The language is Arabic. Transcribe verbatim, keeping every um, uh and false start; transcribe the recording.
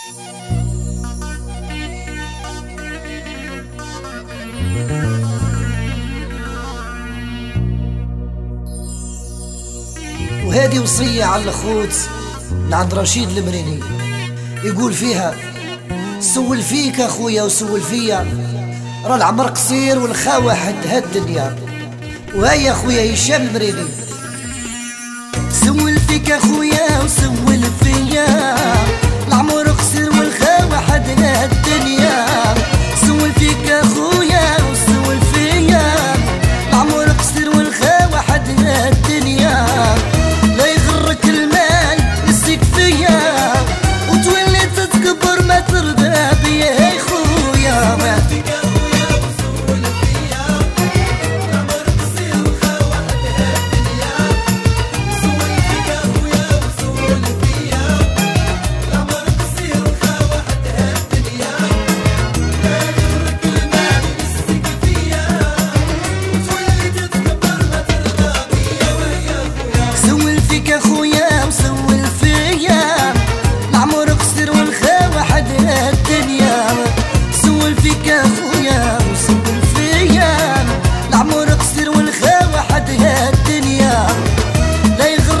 وهذه وصية على الخوت من عند رشيد المريني، يقول فيها: سول فيك اخويا وسول فيا، راه العمر قصير والخا واحد هالدنيا. وهيا اخويا هشام المريني: سول فيك اخويا وسول فيا، العمر قصير والخا واحد هالدنيا. سول فيك اخويا وسول فيا، العمر قصير والخا واحد هالدنيا. لا يغرك المال يسيك فيا، وتولي تتكبر ما ترضى بيا يا خويا. اخويا وسول فيا، العمر قصير والخا واحد هالدنيا. سول فيك اخويا وسول فيا، العمر قصير والخا واحد هالدنيا.